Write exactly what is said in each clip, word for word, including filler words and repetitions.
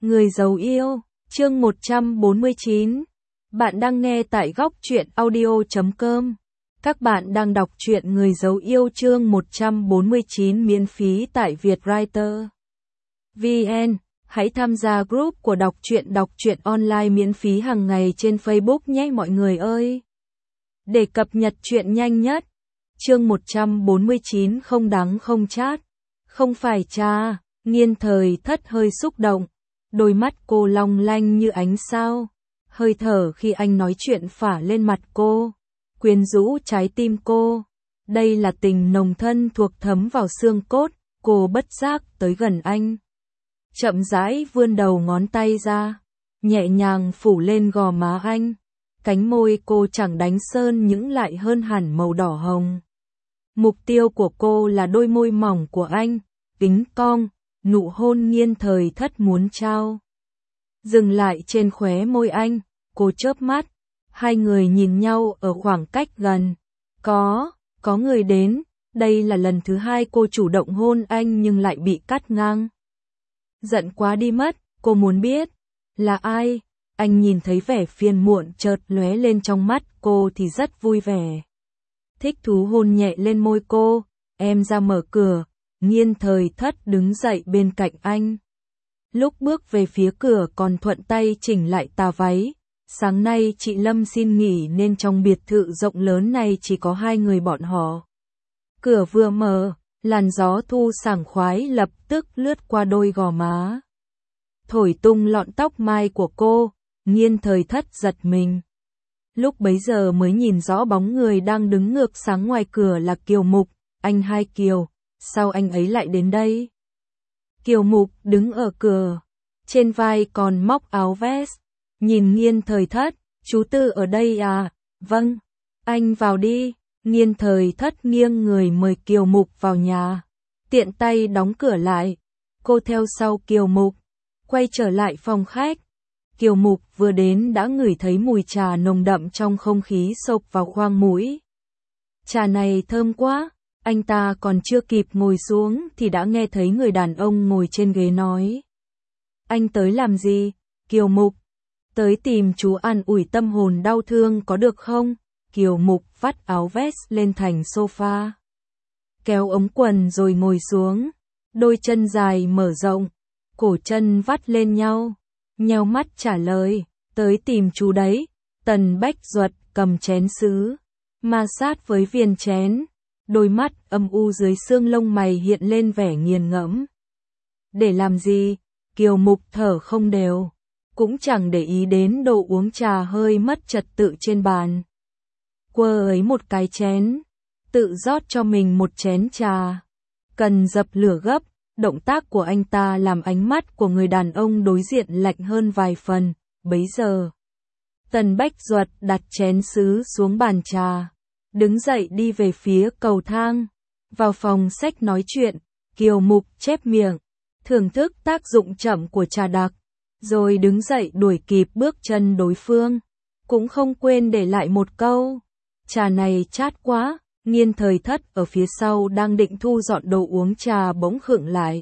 Người giàu yêu, chương một trăm bốn mươi chín. Bạn đang nghe tại góc truyện audio chấm com. Các bạn đang đọc truyện Người giàu yêu chương một trăm bốn mươi chín miễn phí tại Vietwriter. vê en. Hãy tham gia group của đọc truyện đọc truyện online miễn phí hàng ngày trên Facebook nhé mọi người ơi. Để cập nhật truyện nhanh nhất. Chương một trăm bốn mươi chín không đắng không chát. Không phải cha, Nghiên Thời Thất hơi xúc động. Đôi mắt cô long lanh như ánh sao. Hơi thở khi anh nói chuyện phả lên mặt cô, quyến rũ trái tim cô. Đây là tình nồng thân thuộc thấm vào xương cốt. Cô bất giác tới gần anh, chậm rãi vươn đầu ngón tay ra, nhẹ nhàng phủ lên gò má anh. Cánh môi cô chẳng đánh sơn những lại hơn hẳn màu đỏ hồng. Mục tiêu của cô là đôi môi mỏng của anh, kính cong, nụ hôn Nghiên Thời Thất muốn trao. Dừng lại trên khóe môi anh, cô chớp mắt, hai người nhìn nhau ở khoảng cách gần. Có, có người đến, đây là lần thứ hai cô chủ động hôn anh nhưng lại bị cắt ngang. Giận quá đi mất, cô muốn biết, là ai? Anh nhìn thấy vẻ phiền muộn chợt lóe lên trong mắt cô thì rất vui vẻ. Thích thú hôn nhẹ lên môi cô, em ra mở cửa. Nghiên Thời Thất đứng dậy bên cạnh anh. Lúc bước về phía cửa còn thuận tay chỉnh lại tà váy. Sáng nay chị Lâm xin nghỉ nên trong biệt thự rộng lớn này chỉ có hai người bọn họ. Cửa vừa mở, làn gió thu sảng khoái lập tức lướt qua đôi gò má, thổi tung lọn tóc mai của cô. Nghiên Thời Thất giật mình. Lúc bấy giờ mới nhìn rõ bóng người đang đứng ngược sáng ngoài cửa là Kiều Mục. Anh hai Kiều, sao anh ấy lại đến đây? Kiều Mục đứng ở cửa, trên vai còn móc áo vest. Nhìn Nghiên Thời Thất, chú Tư ở đây à? Vâng, anh vào đi. Nghiên Thời Thất nghiêng người mời Kiều Mục vào nhà, tiện tay đóng cửa lại. Cô theo sau Kiều Mục, quay trở lại phòng khách. Kiều Mục vừa đến đã ngửi thấy mùi trà nồng đậm trong không khí xộc vào khoang mũi. Trà này thơm quá. Anh ta còn chưa kịp ngồi xuống thì đã nghe thấy người đàn ông ngồi trên ghế nói. Anh tới làm gì? Kiều Mục. Tới tìm chú an ủi tâm hồn đau thương có được không? Kiều Mục vắt áo vest lên thành sofa, kéo ống quần rồi ngồi xuống. Đôi chân dài mở rộng, cổ chân vắt lên nhau, nheo mắt trả lời. Tới tìm chú đấy. Tần Bách Duật cầm chén sứ, ma sát với viền chén. Đôi mắt âm u dưới xương lông mày hiện lên vẻ nghiền ngẫm. Để làm gì? Kiều Mục thở không đều, cũng chẳng để ý đến đồ uống trà hơi mất trật tự trên bàn. Quơ ấy một cái chén, tự rót cho mình một chén trà. Cần dập lửa gấp, động tác của anh ta làm ánh mắt của người đàn ông đối diện lạnh hơn vài phần. Bấy giờ, Tần Bách Duật đặt chén sứ xuống bàn trà, đứng dậy đi về phía cầu thang, vào phòng sách nói chuyện. Kiều Mục chép miệng, thưởng thức tác dụng chậm của trà đặc, rồi đứng dậy đuổi kịp bước chân đối phương, cũng không quên để lại một câu. Trà này chát quá. Nghiên Thời Thất ở phía sau đang định thu dọn đồ uống trà bỗng khựng lại.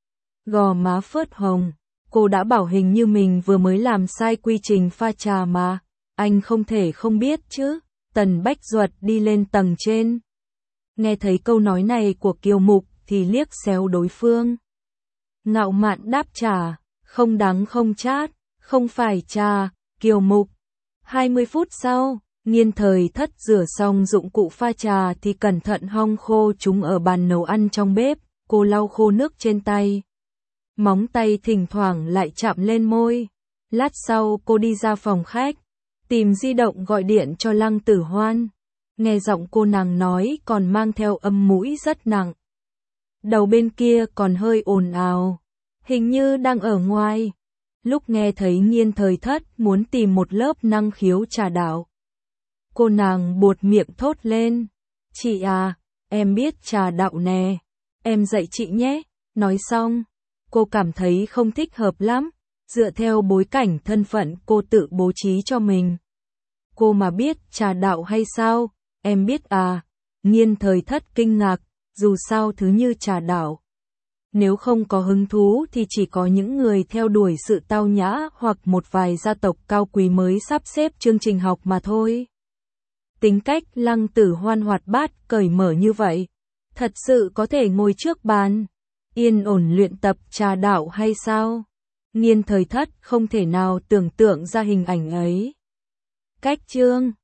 Gò má phớt hồng, cô đã bảo hình như mình vừa mới làm sai quy trình pha trà mà. Anh không thể không biết chứ. Tần Bách Duật đi lên tầng trên, nghe thấy câu nói này của Kiều Mục thì liếc xéo đối phương. Ngạo mạn đáp trả, không đắng không chát, không phải trà. Kiều Mục. hai mươi phút sau, Nghiên Thời Thất rửa xong dụng cụ pha trà thì cẩn thận hong khô chúng ở bàn nấu ăn trong bếp. Cô lau khô nước trên tay, móng tay thỉnh thoảng lại chạm lên môi. Lát sau cô đi ra phòng khách, tìm di động gọi điện cho Lăng Tử Hoan. Nghe giọng cô nàng nói còn mang theo âm mũi rất nặng. Đầu bên kia còn hơi ồn ào, hình như đang ở ngoài. Lúc nghe thấy Nghiên Thời Thất muốn tìm một lớp năng khiếu trà đạo, cô nàng buột miệng thốt lên. Chị à, em biết trà đạo nè, em dạy chị nhé. Nói xong, cô cảm thấy không thích hợp lắm. Dựa theo bối cảnh thân phận cô tự bố trí cho mình, cô mà biết trà đạo hay sao? Em biết à? Nghiên Thời Thất kinh ngạc, dù sao thứ như trà đạo Nếu không có hứng thú thì chỉ có những người theo đuổi sự tao nhã hoặc một vài gia tộc cao quý mới sắp xếp chương trình học mà thôi. Tính cách Lăng Tử Hoan hoạt bát, cởi mở như vậy, thật sự có thể ngồi trước bàn, yên ổn luyện tập trà đạo hay sao? Nghiên Thời Thất không thể nào tưởng tượng ra hình ảnh ấy. Cách chương